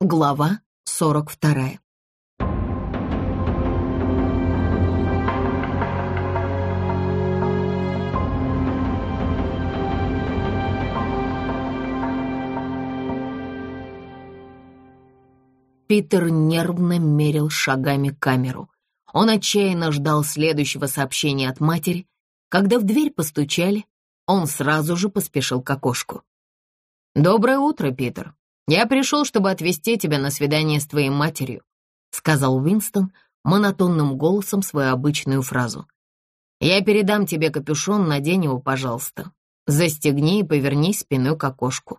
Глава 42. Питер нервно мерил шагами камеру. Он отчаянно ждал следующего сообщения от матери. Когда в дверь постучали, он сразу же поспешил к окошку. «Доброе утро, Питер. Я пришел, чтобы отвезти тебя на свидание с твоей матерью», сказал Уинстон монотонным голосом свою обычную фразу. «Я передам тебе капюшон, надень его, пожалуйста. Застегни и повернись спиной к окошку».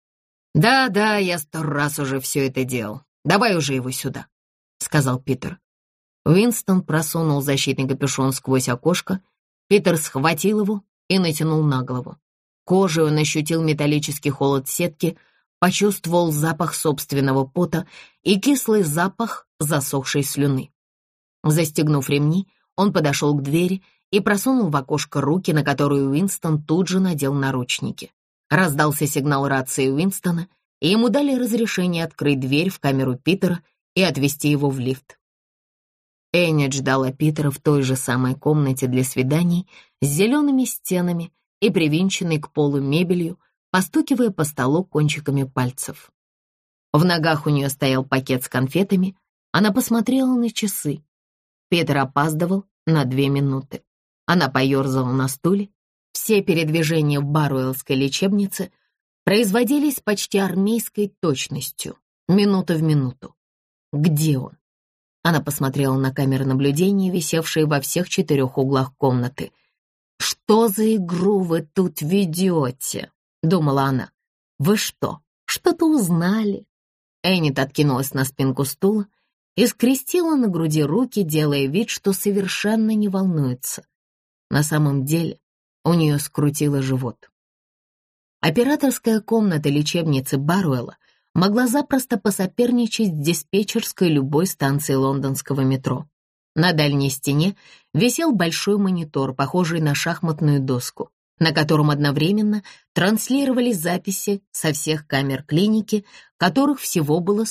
«Да, я 100 раз уже все это делал. Давай уже его сюда», — сказал Питер. Уинстон просунул защитный капюшон сквозь окошко. Питер схватил его и натянул на голову. Кожей он ощутил металлический холод сетки, почувствовал запах собственного пота и кислый запах засохшей слюны. Застегнув ремни, он подошел к двери и просунул в окошко руки, на которые Уинстон тут же надел наручники. Раздался сигнал рации Уинстона, и ему дали разрешение открыть дверь в камеру Питера и отвезти его в лифт. Эннет ждала Питера в той же самой комнате для свиданий с зелеными стенами и привинченной к полу мебелью, постукивая по столу кончиками пальцев. В ногах у нее стоял пакет с конфетами. Она посмотрела на часы. Питер опаздывал на 2 минуты. Она поерзала на стуле. Все передвижения в Баруэллской лечебнице производились с почти армейской точностью, минута в минуту. Где он? Она посмотрела на камеры наблюдения, висевшие во всех 4 углах комнаты. «Что за игру вы тут ведете?» — думала она. «Вы что, что-то узнали?» Эннет откинулась на спинку стула и скрестила на груди руки, делая вид, что совершенно не волнуется. На самом деле у нее скрутило живот. Операторская комната лечебницы Баруэлла могла запросто посоперничать с диспетчерской любой станции лондонского метро. На дальней стене висел большой монитор, похожий на шахматную доску, на котором одновременно транслировались записи со всех камер клиники, которых всего было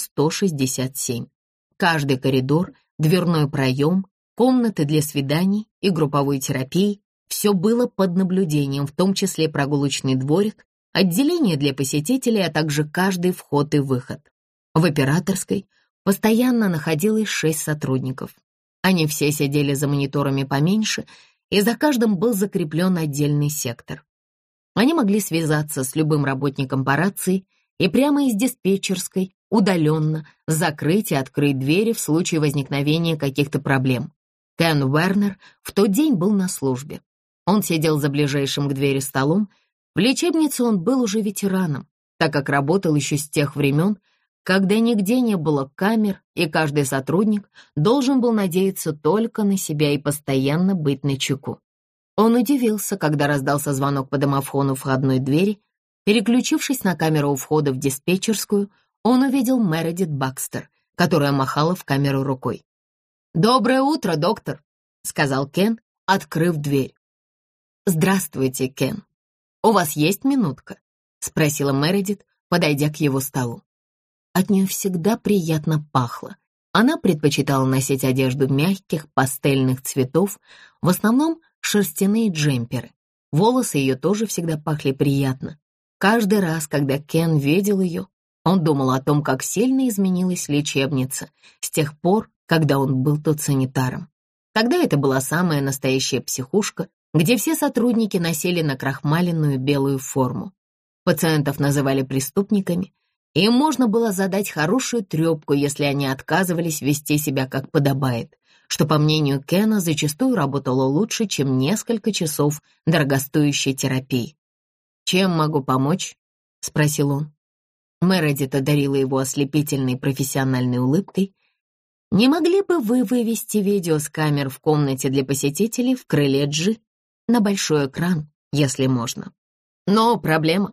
167. Каждый коридор, дверной проем, комнаты для свиданий и групповой терапии — все было под наблюдением, в том числе прогулочный дворик, отделение для посетителей, а также каждый вход и выход. В операторской постоянно находилось 6 сотрудников. Они все сидели за мониторами поменьше, и за каждым был закреплен отдельный сектор. Они могли связаться с любым работником по рации и прямо из диспетчерской, удаленно, закрыть и открыть двери в случае возникновения каких-то проблем. Кен Уэрнер в тот день был на службе. Он сидел за ближайшим к двери столом. В лечебнице он был уже ветераном, так как работал еще с тех времен, когда нигде не было камер, и каждый сотрудник должен был надеяться только на себя и постоянно быть начеку. Он удивился, когда раздался звонок по домофону входной двери. Переключившись на камеру у входа в диспетчерскую, он увидел Мередит Бакстер, которая махала в камеру рукой. «Доброе утро, доктор», — сказал Кен, открыв дверь. «Здравствуйте, Кен. У вас есть минутка?» — спросила Мередит, подойдя к его столу. От нее всегда приятно пахло. Она предпочитала носить одежду мягких пастельных цветов, в основном шерстяные джемперы. Волосы ее тоже всегда пахли приятно. Каждый раз, когда Кен видел ее, он думал о том, как сильно изменилась лечебница с тех пор, когда он был тут санитаром. Тогда это была самая настоящая психушка, где все сотрудники носили накрахмаленную белую форму. Пациентов называли преступниками, и им можно было задать хорошую трепку, если они отказывались вести себя как подобает, что, по мнению Кена, зачастую работало лучше, чем несколько часов дорогостоящей терапии. «Чем могу помочь?» — спросил он. Мередит одарила его ослепительной профессиональной улыбкой. «Не могли бы вы вывести видео с камер в комнате для посетителей в крыле G на большой экран, если можно?» «Но проблема».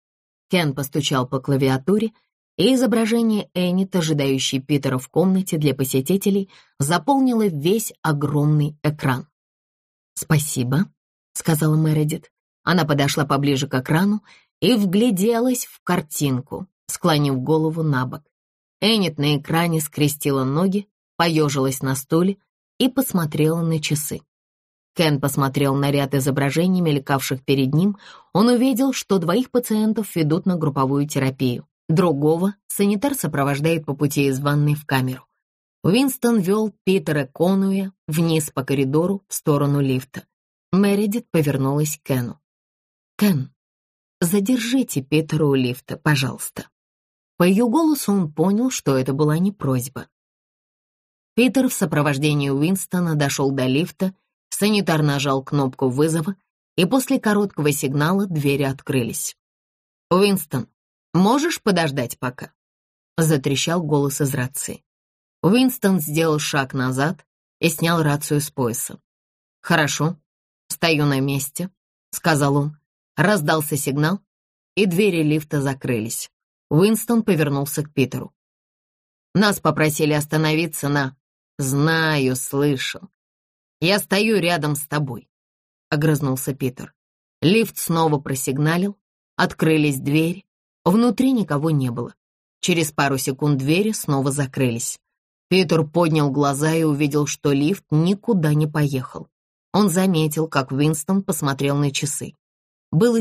Кен постучал по клавиатуре, и изображение Эннет, ожидающей Питера в комнате для посетителей, заполнило весь огромный экран. «Спасибо», — сказала Мередит. Она подошла поближе к экрану и вгляделась в картинку, склонив голову на бок. Эннет на экране скрестила ноги, поежилась на стуле и посмотрела на часы. Кен посмотрел на ряд изображений, мелькавших перед ним. Он увидел, что 2 пациентов ведут на групповую терапию. Другого санитар сопровождает по пути из ванной в камеру. Уинстон вел Питера Конуэя вниз по коридору в сторону лифта. Мередит повернулась к Кену. «Кен, задержите Питера у лифта, пожалуйста». По ее голосу он понял, что это была не просьба. Питер в сопровождении Уинстона дошел до лифта, санитар нажал кнопку вызова, и после короткого сигнала двери открылись. «Уинстон, можешь подождать пока?» — затрещал голос из рации. Уинстон сделал шаг назад и снял рацию с пояса. «Хорошо, стою на месте», — сказал он. Раздался сигнал, и двери лифта закрылись. Уинстон повернулся к Питеру. «Нас попросили остановиться на...» «Знаю, слышал. Я стою рядом с тобой», — огрызнулся Питер. Лифт снова просигналил, открылись двери. Внутри никого не было. Через пару секунд двери снова закрылись. Питер поднял глаза и увидел, что лифт никуда не поехал. Он заметил, как Уинстон посмотрел на часы. Было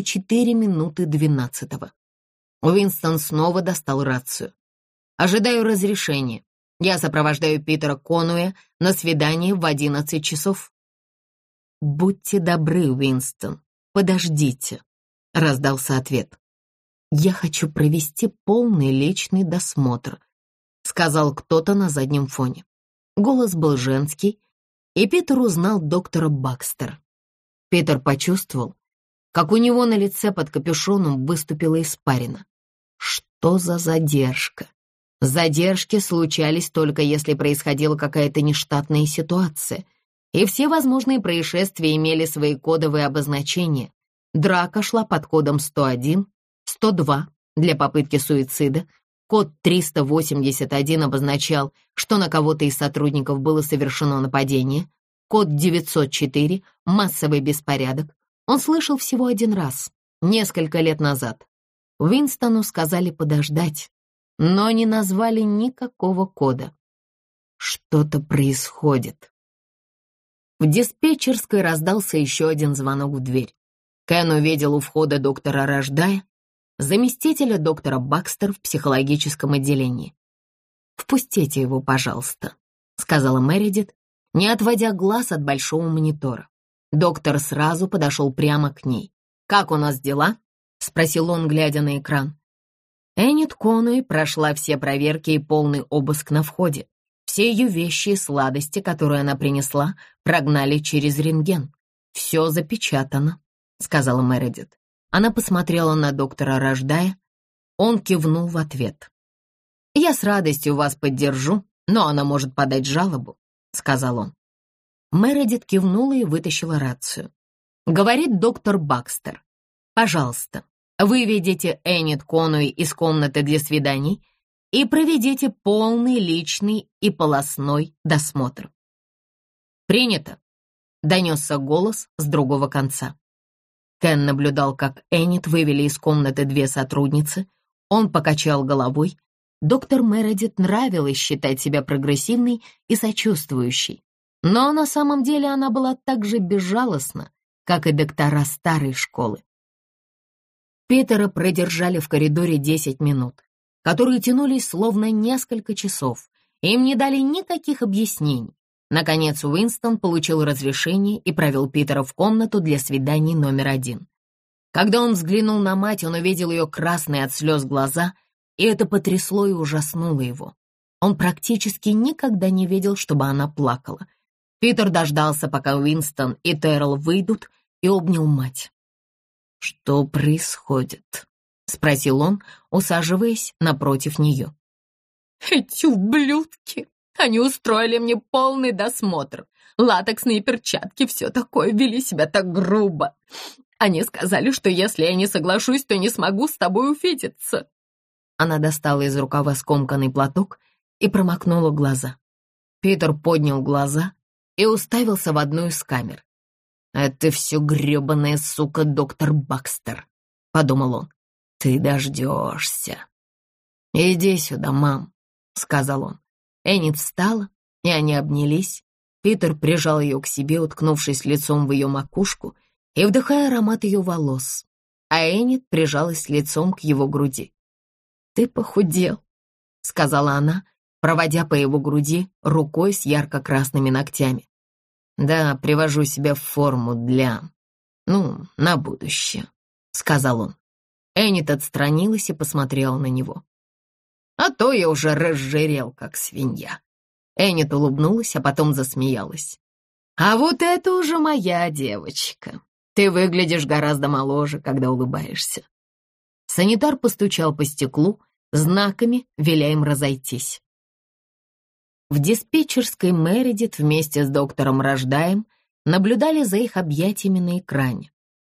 12:04. Уинстон снова достал рацию. «Ожидаю разрешения. Я сопровождаю Питера Конуэя на свидание в 11 часов». «Будьте добры, Уинстон, подождите», — раздался ответ. «Я хочу провести полный личный досмотр», — сказал кто-то на заднем фоне. Голос был женский, и Питер узнал доктора Бакстер. Питер почувствовал, как у него на лице под капюшоном выступила испарина. Что за задержка? Задержки случались только если происходила какая-то нештатная ситуация, и все возможные происшествия имели свои кодовые обозначения. Драка шла под кодом 101, 102 для попытки суицида, код 381 обозначал, что на кого-то из сотрудников было совершено нападение, код 904 — массовый беспорядок. Он слышал всего один раз, несколько лет назад. Уинстону сказали подождать, но не назвали никакого кода. Что-то происходит. В диспетчерской раздался еще один звонок в дверь. Кен увидел у входа доктора Рождая, заместителя доктора Бакстер в психологическом отделении. «Впустите его, пожалуйста», — сказала Мередит, не отводя глаз от большого монитора. Доктор сразу подошел прямо к ней. «Как у нас дела?» — спросил он, глядя на экран. Эннет Конуэй прошла все проверки и полный обыск на входе. Все ее вещи и сладости, которые она принесла, прогнали через рентген. «Все запечатано», — сказала Мередит. Она посмотрела на доктора Рождая. Он кивнул в ответ. «Я с радостью вас поддержу, но она может подать жалобу», — сказал он. Мередит кивнула и вытащила рацию. «Говорит доктор Бакстер. Пожалуйста, выведите Эннет Конуэй из комнаты для свиданий и проведите полный личный и полостной досмотр». «Принято», — донесся голос с другого конца. Кен наблюдал, как Эннет вывели из комнаты 2 сотрудницы. Он покачал головой. Доктор Мередит нравилось считать себя прогрессивной и сочувствующей. Но на самом деле она была так же безжалостна, как и доктора старой школы. Питера продержали в коридоре 10 минут, которые тянулись словно несколько часов. Им не дали никаких объяснений. Наконец Уинстон получил разрешение и провел Питера в комнату для свиданий номер 1. Когда он взглянул на мать, он увидел ее красные от слез глаза, и это потрясло и ужаснуло его. Он практически никогда не видел, чтобы она плакала. Питер дождался, пока Уинстон и Террell выйдут, и обнял мать. «Что происходит?» — спросил он, усаживаясь напротив нее. «Эти ублюдки! Они устроили мне полный досмотр. Латексные перчатки, все такое, вели себя так грубо. Они сказали, что если я не соглашусь, то не смогу с тобой увидеться». Она достала из рукава скомканный платок и промокнула глаза. Питер поднял глаза и уставился в одну из камер. «Это все гребаная сука доктор Бакстер», — подумал он. «Ты дождешься. Иди сюда, мам». — сказал он. Эннет встала, и они обнялись. Питер прижал ее к себе, уткнувшись лицом в ее макушку и вдыхая аромат ее волос, а Эннет прижалась лицом к его груди. «Ты похудел», — сказала она, проводя по его груди рукой с ярко-красными ногтями. «Да, привожу себя в форму на будущее», — сказал он. Эннет отстранилась и посмотрела на него. «А то я уже разжирел, как свинья». Эннет улыбнулась, а потом засмеялась. «А вот это уже моя девочка. Ты выглядишь гораздо моложе, когда улыбаешься». Санитар постучал по стеклу, знаками веля им разойтись. В диспетчерской Мередит вместе с доктором Рождаем наблюдали за их объятиями на экране.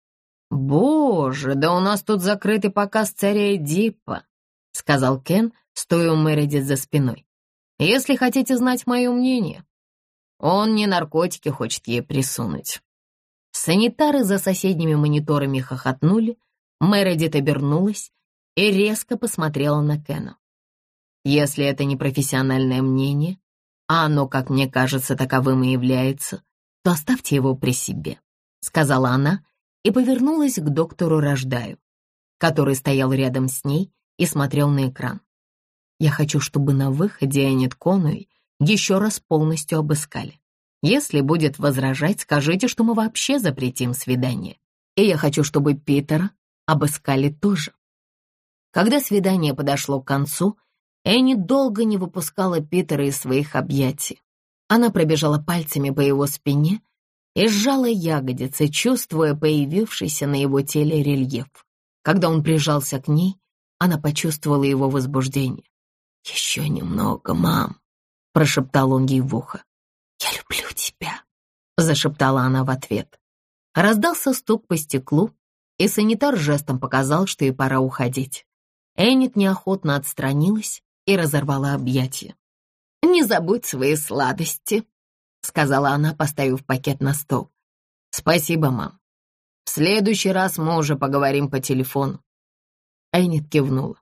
«Боже, да у нас тут закрытый показ царя Эдипа», — сказал Кен, стоя у Мередит за спиной. «Если хотите знать мое мнение, он не наркотики хочет ей присунуть». Санитары за соседними мониторами хохотнули, Мередит обернулась и резко посмотрела на Кена. «Если это не профессиональное мнение, а оно, как мне кажется, таковым и является, то оставьте его при себе», — сказала она и повернулась к доктору Рождаю, который стоял рядом с ней и смотрел на экран. «Я хочу, чтобы на выходе Эннет Конуэй еще раз полностью обыскали. Если будет возражать, скажите, что мы вообще запретим свидание. И я хочу, чтобы Питера обыскали тоже». Когда свидание подошло к концу, Эннет долго не выпускала Питера из своих объятий. Она пробежала пальцами по его спине и сжала ягодицы, чувствуя появившийся на его теле рельеф. Когда он прижался к ней, она почувствовала его возбуждение. «Еще немного, мам», — прошептал он ей в ухо. «Я люблю тебя», — зашептала она в ответ. Раздался стук по стеклу, и санитар жестом показал, что ей пора уходить. Эннет неохотно отстранилась и разорвала объятия. «Не забудь свои сладости», — сказала она, поставив пакет на стол. «Спасибо, мам. В следующий раз мы уже поговорим по телефону». Эннет кивнула.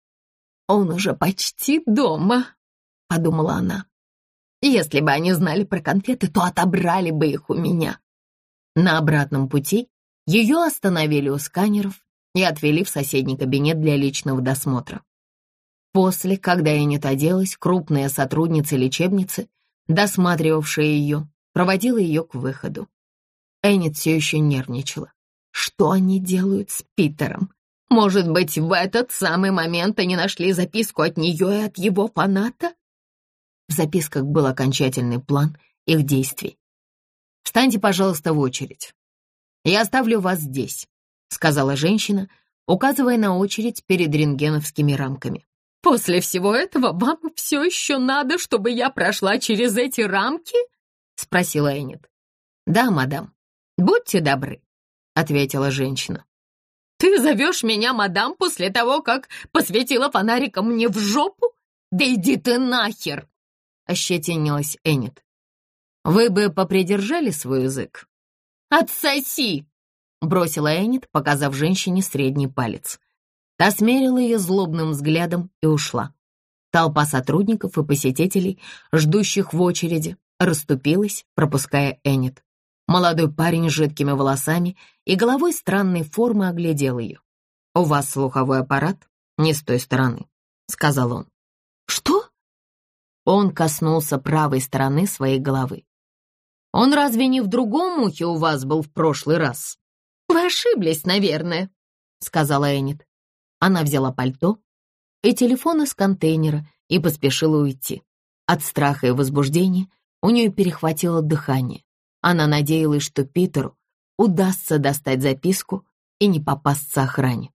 «Он уже почти дома», — подумала она. «Если бы они знали про конфеты, то отобрали бы их у меня». На обратном пути ее остановили у сканеров и отвели в соседний кабинет для личного досмотра. После, когда Эннет оделась, крупная сотрудница лечебницы, досматривавшая ее, проводила ее к выходу. Эннет все еще нервничала. Что они делают с Питером? Может быть, в этот самый момент они нашли записку от нее и от его фаната? В записках был окончательный план их действий. «Встаньте, пожалуйста, в очередь. Я оставлю вас здесь», — сказала женщина, указывая на очередь перед рентгеновскими рамками. «После всего этого вам все еще надо, чтобы я прошла через эти рамки?» — спросила Эннет. «Да, мадам. Будьте добры», — ответила женщина. «Ты зовешь меня мадам после того, как посветила фонариком мне в жопу? Да иди ты нахер!» — ощетинилась Эннет. «Вы бы попридержали свой язык?» «Отсоси!» — бросила Эннет, показав женщине средний палец. Та смерила ее злобным взглядом и ушла. Толпа сотрудников и посетителей, ждущих в очереди, расступилась, пропуская Эннет. Молодой парень с жидкими волосами и головой странной формы оглядел ее. «У вас слуховой аппарат не с той стороны», — сказал он. «Что?» Он коснулся правой стороны своей головы. «Он разве не в другом ухе у вас был в прошлый раз?» «Вы ошиблись, наверное», — сказала Эннет. Она взяла пальто и телефон из контейнера и поспешила уйти. От страха и возбуждения у нее перехватило дыхание. Она надеялась, что Питеру удастся достать записку и не попасться охране.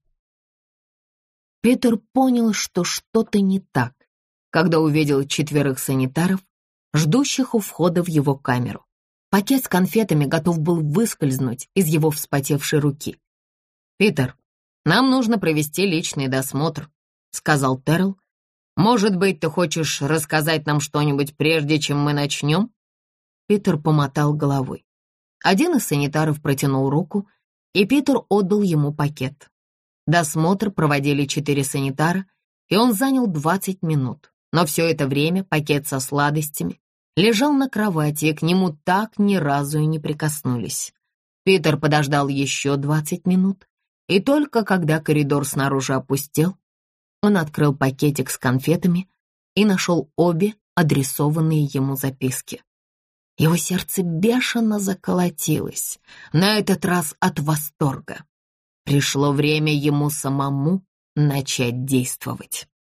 Питер понял, что что-то не так, когда увидел 4 санитаров, ждущих у входа в его камеру. Пакет с конфетами готов был выскользнуть из его вспотевшей руки. «Питер, нам нужно провести личный досмотр», — сказал Террell. «Может быть, ты хочешь рассказать нам что-нибудь, прежде чем мы начнем?» Питер помотал головой. Один из санитаров протянул руку, и Питер отдал ему пакет. Досмотр проводили 4 санитара, и он занял 20 минут. Но все это время пакет со сладостями лежал на кровати, и к нему так ни разу и не прикоснулись. Питер подождал еще 20 минут, и только когда коридор снаружи опустел, он открыл пакетик с конфетами и нашел обе адресованные ему записки. Его сердце бешено заколотилось, на этот раз от восторга. Пришло время ему самому начать действовать.